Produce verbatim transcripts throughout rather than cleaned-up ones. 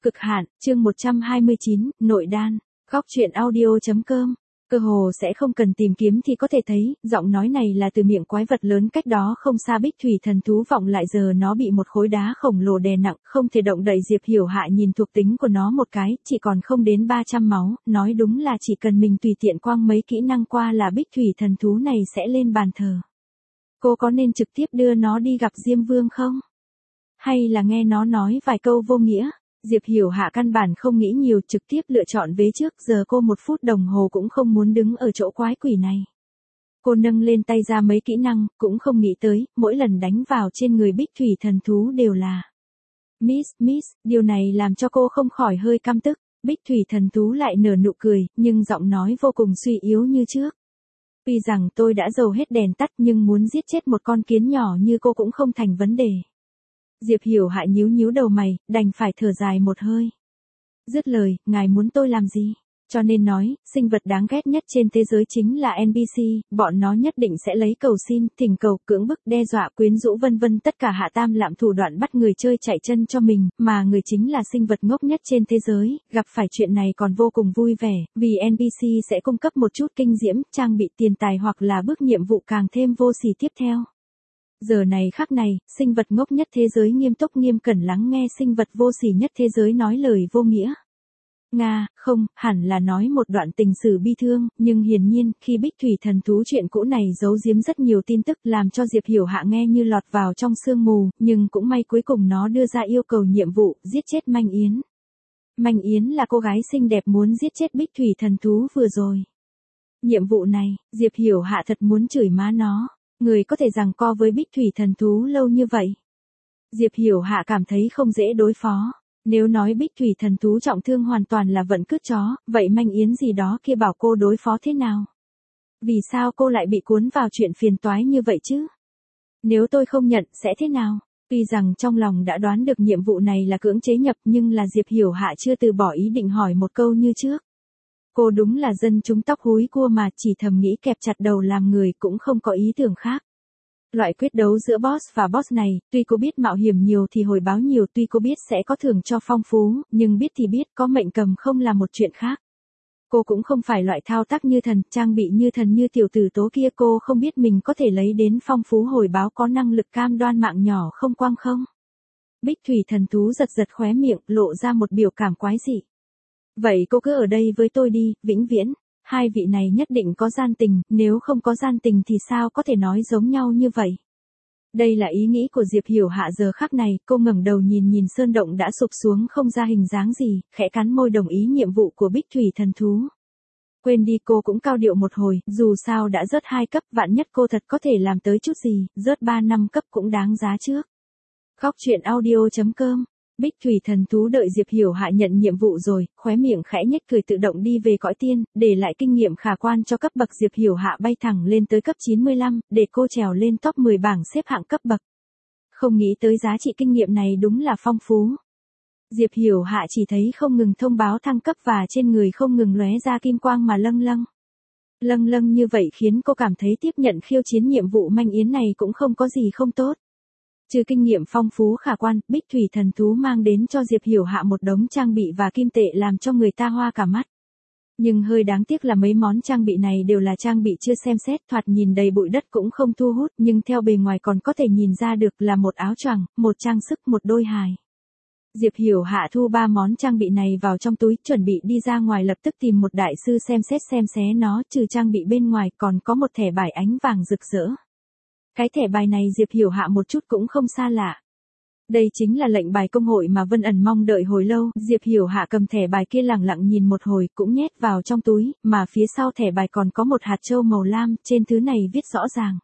Cực hạn, chương một trăm hai mươi chín, nội đan. Góc truyện audio.com. Cơ hồ sẽ không cần tìm kiếm thì có thể thấy, giọng nói này là từ miệng quái vật lớn cách đó không xa Bích Thủy thần thú vọng lại, giờ nó bị một khối đá khổng lồ đè nặng, không thể động đậy. Diệp Hiểu Hạ nhìn thuộc tính của nó một cái, chỉ còn không đến ba trăm máu, nói đúng là chỉ cần mình tùy tiện quăng mấy kỹ năng qua là Bích Thủy thần thú này sẽ lên bàn thờ. Cô có nên trực tiếp đưa nó đi gặp Diêm Vương không? Hay là nghe nó nói vài câu vô nghĩa? Diệp Hiểu Hạ căn bản không nghĩ nhiều, trực tiếp lựa chọn vế trước, giờ cô một phút đồng hồ cũng không muốn đứng ở chỗ quái quỷ này. Cô nâng lên tay ra mấy kỹ năng, cũng không nghĩ tới, mỗi lần đánh vào trên người Bích Thủy thần thú đều là miss, miss, điều này làm cho cô không khỏi hơi căm tức. Bích Thủy thần thú lại nở nụ cười, nhưng giọng nói vô cùng suy yếu như trước. Tuy rằng tôi đã dầu hết đèn tắt nhưng muốn giết chết một con kiến nhỏ như cô cũng không thành vấn đề. Diệp Hiểu Hạ nhíu nhíu đầu mày, đành phải thở dài một hơi. Dứt lời, ngài muốn tôi làm gì? Cho nên nói, sinh vật đáng ghét nhất trên thế giới chính là en pê xê, bọn nó nhất định sẽ lấy cầu xin, thỉnh cầu, cưỡng bức, đe dọa, quyến rũ vân vân, tất cả hạ tam lạm thủ đoạn bắt người chơi chạy chân cho mình, mà người chính là sinh vật ngốc nhất trên thế giới, gặp phải chuyện này còn vô cùng vui vẻ, vì en pê xê sẽ cung cấp một chút kinh diễm, trang bị tiền tài hoặc là bước nhiệm vụ càng thêm vô sỉ tiếp theo. Giờ này khắc này, sinh vật ngốc nhất thế giới nghiêm túc nghiêm cẩn lắng nghe sinh vật vô sỉ nhất thế giới nói lời vô nghĩa. Nga, không, hẳn là nói một đoạn tình sử bi thương, nhưng hiển nhiên, khi Bích Thủy thần thú chuyện cũ này giấu giếm rất nhiều tin tức làm cho Diệp Hiểu Hạ nghe như lọt vào trong sương mù, nhưng cũng may cuối cùng nó đưa ra yêu cầu nhiệm vụ, giết chết Manh Yến. Manh Yến là cô gái xinh đẹp muốn giết chết Bích Thủy thần thú vừa rồi. Nhiệm vụ này, Diệp Hiểu Hạ thật muốn chửi má nó. Người có thể giằng co với Bích Thủy thần thú lâu như vậy. Diệp Hiểu Hạ cảm thấy không dễ đối phó. Nếu nói Bích Thủy thần thú trọng thương hoàn toàn là vận cướp chó, vậy Manh Yến gì đó kia bảo cô đối phó thế nào? Vì sao cô lại bị cuốn vào chuyện phiền toái như vậy chứ? Nếu tôi không nhận, sẽ thế nào? Tuy rằng trong lòng đã đoán được nhiệm vụ này là cưỡng chế nhập nhưng là Diệp Hiểu Hạ chưa từ bỏ ý định hỏi một câu như trước. Cô đúng là dân chúng tóc húi cua mà, chỉ thầm nghĩ kẹp chặt đầu làm người, cũng không có ý tưởng khác. Loại quyết đấu giữa boss và boss này, tuy cô biết mạo hiểm nhiều thì hồi báo nhiều, tuy cô biết sẽ có thưởng cho phong phú, nhưng biết thì biết, có mệnh cầm không là một chuyện khác. Cô cũng không phải loại thao tác như thần, trang bị như thần như tiểu tử tố kia, cô không biết mình có thể lấy đến phong phú hồi báo, có năng lực cam đoan mạng nhỏ không quang không. Bích Thủy thần thú giật giật khóe miệng, lộ ra một biểu cảm quái dị. Vậy cô cứ ở đây với tôi đi, vĩnh viễn. Hai vị này nhất định có gian tình, nếu không có gian tình thì sao có thể nói giống nhau như vậy. Đây là ý nghĩ của Diệp Hiểu Hạ giờ khắc này, cô ngẩng đầu nhìn nhìn sơn động đã sụp xuống không ra hình dáng gì, khẽ cắn môi đồng ý nhiệm vụ của Bích Thủy thần thú. Quên đi, cô cũng cao điệu một hồi, dù sao đã rớt hai cấp, vạn nhất cô thật có thể làm tới chút gì, rớt ba năm cấp cũng đáng giá trước. Góc truyện audio.com. Bích Thủy thần thú đợi Diệp Hiểu Hạ nhận nhiệm vụ rồi, khóe miệng khẽ nhếch cười tự động đi về cõi tiên, để lại kinh nghiệm khả quan cho cấp bậc. Diệp Hiểu Hạ bay thẳng lên tới cấp chín mươi lăm, để cô trèo lên top mười bảng xếp hạng cấp bậc. Không nghĩ tới giá trị kinh nghiệm này đúng là phong phú. Diệp Hiểu Hạ chỉ thấy không ngừng thông báo thăng cấp và trên người không ngừng lóe ra kim quang mà lâng lâng. Lâng lâng như vậy khiến cô cảm thấy tiếp nhận khiêu chiến nhiệm vụ Manh Yến này cũng không có gì không tốt. Trừ kinh nghiệm phong phú khả quan, Bích Thủy thần thú mang đến cho Diệp Hiểu Hạ một đống trang bị và kim tệ làm cho người ta hoa cả mắt. Nhưng hơi đáng tiếc là mấy món trang bị này đều là trang bị chưa xem xét, thoạt nhìn đầy bụi đất cũng không thu hút, nhưng theo bề ngoài còn có thể nhìn ra được là một áo choàng, một trang sức, một đôi hài. Diệp Hiểu Hạ thu ba món trang bị này vào trong túi, chuẩn bị đi ra ngoài lập tức tìm một đại sư xem xét xem xé nó, trừ trang bị bên ngoài còn có một thẻ bài ánh vàng rực rỡ. Cái thẻ bài này Diệp Hiểu Hạ một chút cũng không xa lạ. Đây chính là lệnh bài công hội mà Vân Ẩn mong đợi hồi lâu. Diệp Hiểu Hạ cầm thẻ bài kia lẳng lặng nhìn một hồi cũng nhét vào trong túi, mà phía sau thẻ bài còn có một hạt châu màu lam, trên thứ này viết rõ ràng.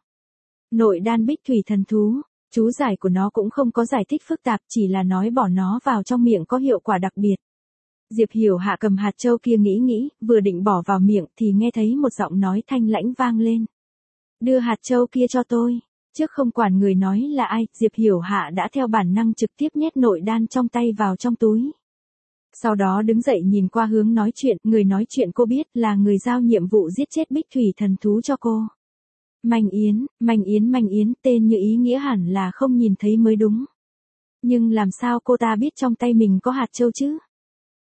Nội đan Bích Thủy thần thú, chú giải của nó cũng không có giải thích phức tạp, chỉ là nói bỏ nó vào trong miệng có hiệu quả đặc biệt. Diệp Hiểu Hạ cầm hạt châu kia nghĩ nghĩ, vừa định bỏ vào miệng thì nghe thấy một giọng nói thanh lãnh vang lên. Đưa hạt châu kia cho tôi. Trước không quản người nói là ai, Diệp Hiểu Hạ đã theo bản năng trực tiếp nhét nội đan trong tay vào trong túi. Sau đó đứng dậy nhìn qua hướng nói chuyện, người nói chuyện cô biết là người giao nhiệm vụ giết chết Bích Thủy thần thú cho cô. Manh Yến, Manh Yến Manh Yến, tên như ý nghĩa hẳn là không nhìn thấy mới đúng. Nhưng làm sao cô ta biết trong tay mình có hạt châu chứ?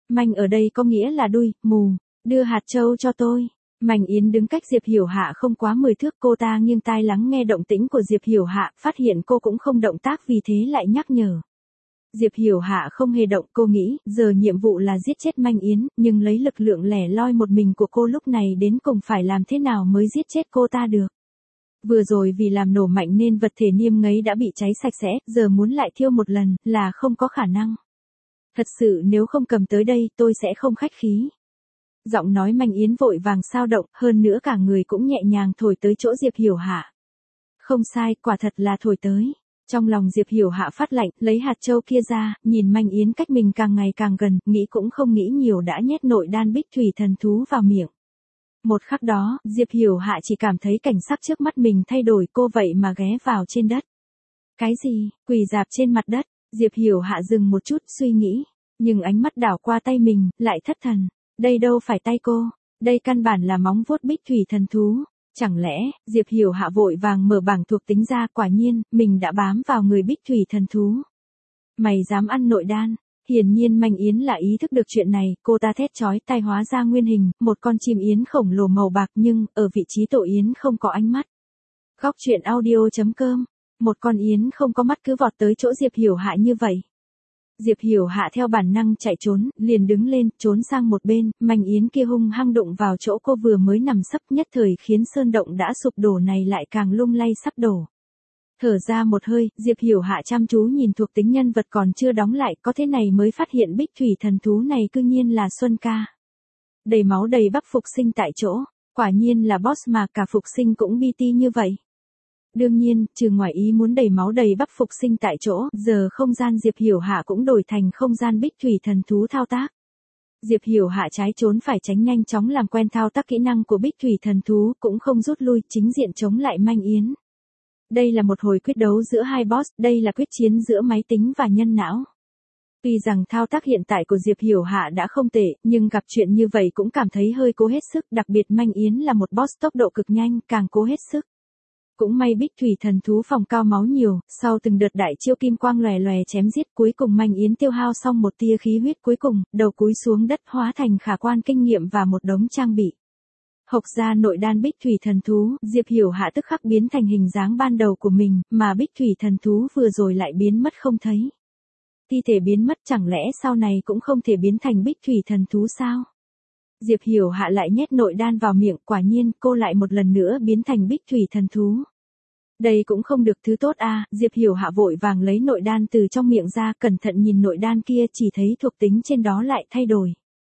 Manh ở đây có nghĩa là đuôi, mù, đưa hạt châu cho tôi. Mạnh Yến đứng cách Diệp Hiểu Hạ không quá mười thước, cô ta nghiêng tai lắng nghe động tĩnh của Diệp Hiểu Hạ, phát hiện cô cũng không động tác vì thế lại nhắc nhở. Diệp Hiểu Hạ không hề động, cô nghĩ, giờ nhiệm vụ là giết chết Mạnh Yến, nhưng lấy lực lượng lẻ loi một mình của cô lúc này đến cùng phải làm thế nào mới giết chết cô ta được. Vừa rồi vì làm nổ mạnh nên vật thể niêm ngấy đã bị cháy sạch sẽ, giờ muốn lại thiêu một lần, là không có khả năng. Thật sự nếu không cầm tới đây tôi sẽ không khách khí. Giọng nói Mạnh Yến vội vàng sao động, hơn nữa cả người cũng nhẹ nhàng thổi tới chỗ Diệp Hiểu Hạ. Không sai, quả thật là thổi tới. Trong lòng Diệp Hiểu Hạ phát lạnh, lấy hạt châu kia ra, nhìn Mạnh Yến cách mình càng ngày càng gần, nghĩ cũng không nghĩ nhiều đã nhét nội đan bích thủy thần thú vào miệng. Một khắc đó, Diệp Hiểu Hạ chỉ cảm thấy cảnh sắc trước mắt mình thay đổi, cô vậy mà ghé vào trên đất. Cái gì, quỳ dạp trên mặt đất, Diệp Hiểu Hạ dừng một chút suy nghĩ, nhưng ánh mắt đảo qua tay mình, lại thất thần. Đây đâu phải tay cô, đây căn bản là móng vuốt bích thủy thần thú. Chẳng lẽ, Diệp Hiểu Hạ vội vàng mở bảng thuộc tính ra, quả nhiên, mình đã bám vào người bích thủy thần thú. Mày dám ăn nội đan? Hiển nhiên Mạnh Yến là ý thức được chuyện này, cô ta thét chói tai hóa ra nguyên hình, một con chim yến khổng lồ màu bạc nhưng, ở vị trí tổ yến không có ánh mắt. Góc truyện audio.com, một con yến không có mắt cứ vọt tới chỗ Diệp Hiểu Hạ như vậy. Diệp Hiểu Hạ theo bản năng chạy trốn, liền đứng lên, trốn sang một bên, Mạnh Yến kia hung hăng đụng vào chỗ cô vừa mới nằm sấp, nhất thời khiến sơn động đã sụp đổ này lại càng lung lay sắp đổ. Thở ra một hơi, Diệp Hiểu Hạ chăm chú nhìn thuộc tính nhân vật còn chưa đóng lại, có thế này mới phát hiện bích thủy thần thú này cư nhiên là Xuân Ca. Đầy máu đầy bắp phục sinh tại chỗ, quả nhiên là boss mà cả phục sinh cũng bi ti như vậy. Đương nhiên, trừ ngoài ý muốn đầy máu đầy bắp phục sinh tại chỗ, giờ không gian Diệp Hiểu Hạ cũng đổi thành không gian bích thủy thần thú thao tác. Diệp Hiểu Hạ trái trốn phải tránh nhanh chóng làm quen thao tác kỹ năng của bích thủy thần thú, cũng không rút lui, chính diện chống lại Mạnh Yến. Đây là một hồi quyết đấu giữa hai boss, đây là quyết chiến giữa máy tính và nhân não. Tuy rằng thao tác hiện tại của Diệp Hiểu Hạ đã không tệ, nhưng gặp chuyện như vậy cũng cảm thấy hơi cố hết sức, đặc biệt Mạnh Yến là một boss tốc độ cực nhanh, càng cố hết sức. Cũng may bích thủy thần thú phòng cao máu nhiều, sau từng đợt đại chiêu kim quang lòe lòe chém giết, cuối cùng Mạnh Yến tiêu hao xong một tia khí huyết cuối cùng, đầu cúi xuống đất hóa thành khả quan kinh nghiệm và một đống trang bị. Hộc ra nội đan bích thủy thần thú, Diệp Hiểu Hạ tức khắc biến thành hình dáng ban đầu của mình, mà bích thủy thần thú vừa rồi lại biến mất không thấy. Thi thể biến mất, chẳng lẽ sau này cũng không thể biến thành bích thủy thần thú sao? Diệp Hiểu Hạ lại nhét nội đan vào miệng, quả nhiên, cô lại một lần nữa biến thành bích thủy thần thú. Đây cũng không được thứ tốt à, Diệp Hiểu Hạ vội vàng lấy nội đan từ trong miệng ra, cẩn thận nhìn nội đan kia, chỉ thấy thuộc tính trên đó lại thay đổi.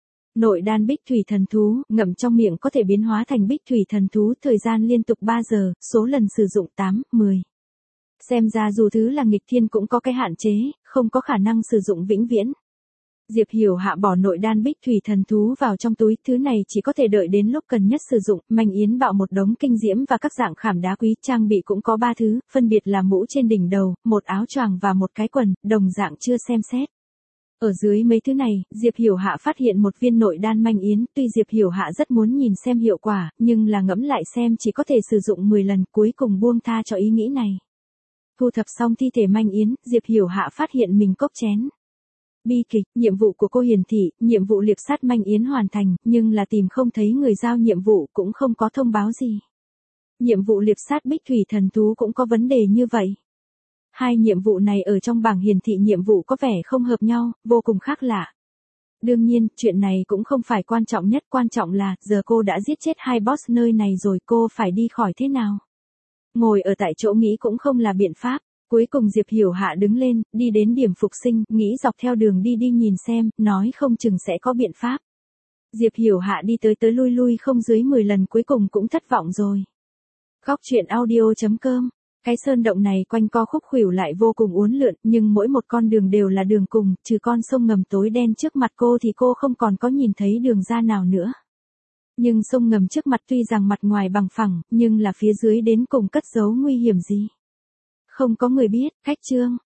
Nội đan bích thủy thần thú, ngậm trong miệng có thể biến hóa thành bích thủy thần thú, thời gian liên tục ba giờ, số lần sử dụng tám, mười. Xem ra dù thứ là nghịch thiên cũng có cái hạn chế, không có khả năng sử dụng vĩnh viễn. Diệp Hiểu Hạ bỏ nội đan bích thủy thần thú vào trong túi, thứ này chỉ có thể đợi đến lúc cần nhất sử dụng. Mạnh Yến bạo một đống kinh diễm và các dạng khảm đá quý, trang bị cũng có ba thứ, phân biệt là mũ trên đỉnh đầu, một áo choàng và một cái quần, đồng dạng chưa xem xét. Ở dưới mấy thứ này, Diệp Hiểu Hạ phát hiện một viên nội đan Mạnh Yến, tuy Diệp Hiểu Hạ rất muốn nhìn xem hiệu quả, nhưng là ngẫm lại xem chỉ có thể sử dụng mười lần, cuối cùng buông tha cho ý nghĩ này. Thu thập xong thi thể Mạnh Yến, Diệp Hiểu Hạ phát hiện mình cốc chén. Bi kịch, nhiệm vụ của cô hiển thị, nhiệm vụ liệp sát Mạnh Yến hoàn thành, nhưng là tìm không thấy người giao nhiệm vụ, cũng không có thông báo gì. Nhiệm vụ liệp sát bích thủy thần thú cũng có vấn đề như vậy. Hai nhiệm vụ này ở trong bảng hiển thị nhiệm vụ có vẻ không hợp nhau, vô cùng khác lạ. Đương nhiên, chuyện này cũng không phải quan trọng nhất, quan trọng là, giờ cô đã giết chết hai boss nơi này rồi, cô phải đi khỏi thế nào? Ngồi ở tại chỗ nghĩ cũng không là biện pháp. Cuối cùng Diệp Hiểu Hạ đứng lên, đi đến điểm phục sinh, nghĩ dọc theo đường đi đi nhìn xem, nói không chừng sẽ có biện pháp. Diệp Hiểu Hạ đi tới tới lui lui không dưới mười lần, cuối cùng cũng thất vọng rồi. Góc truyện audio.com, cái sơn động này quanh co khúc khuỷu lại vô cùng uốn lượn, nhưng mỗi một con đường đều là đường cùng, trừ con sông ngầm tối đen trước mặt cô thì cô không còn có nhìn thấy đường ra nào nữa. Nhưng sông ngầm trước mặt tuy rằng mặt ngoài bằng phẳng, nhưng là phía dưới đến cùng cất giấu nguy hiểm gì? Không có người biết, cách chương.